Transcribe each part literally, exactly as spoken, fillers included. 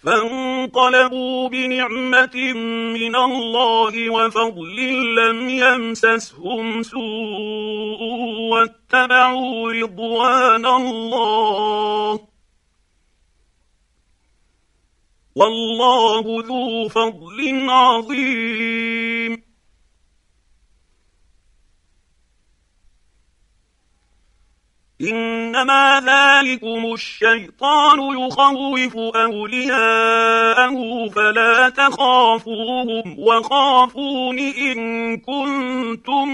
فانقلبوا بنعمة من الله وفضل لم يمسسهم سوء واتبعوا رضوان الله والله ذو فضل عظيم. إنما ذلكم الشيطان يخوف أولياءه فلا تخافوهم وخافون إن كنتم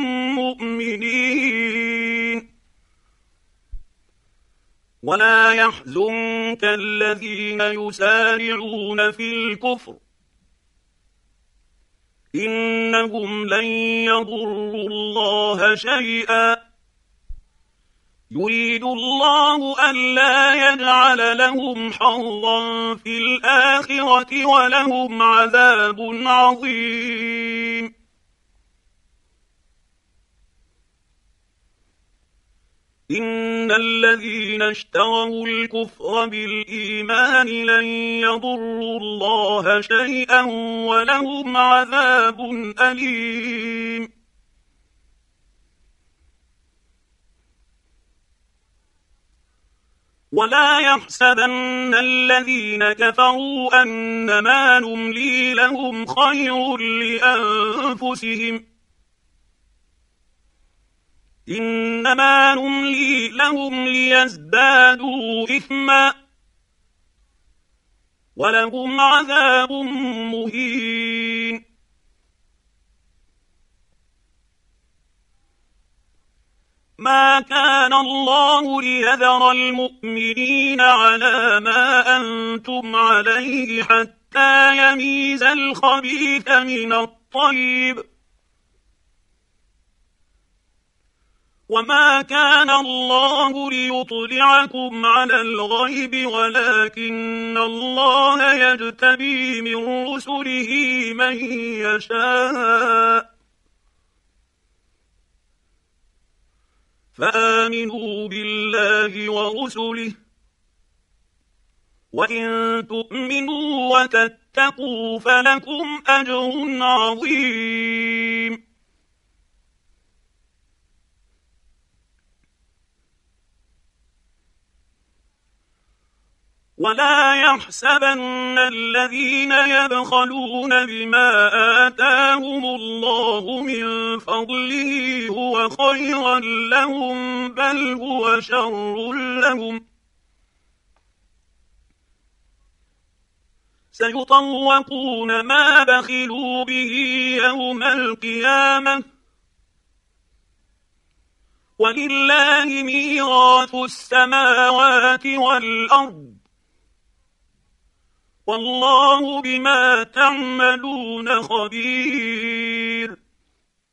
مؤمنين. ولا يحزنك الذين يسارعون في الكفر إنهم لن يضروا الله شيئا يريد الله ألا يجعل لهم حظا في الآخرة ولهم عذاب عظيم. إن الذين اشتروا الكفر بالإيمان لن يضروا الله شيئا ولهم عذاب أليم. ولا يحسبن الذين كفروا أنما نملي لهم خير لأنفسهم إنما نملي لهم ليزدادوا إثما ولهم عذاب مهين. ما كان الله ليذر المؤمنين على ما أنتم عليه حتى يميز الخبيث من الطيب وما كان الله ليطلعكم على الغيب ولكن الله يجتبي من رسله من يشاء فآمنوا بالله ورسله وإن تؤمنوا وتتقوا فلكم أجر عظيم. ولا يحسبن الذين يبخلون بما آتاهم الله من فضله هو خيرا لهم بل هو شر لهم سيطوقون ما بخلوا به يوم القيامة ولله ميراث السماوات والأرض والله بما تعملون خبير.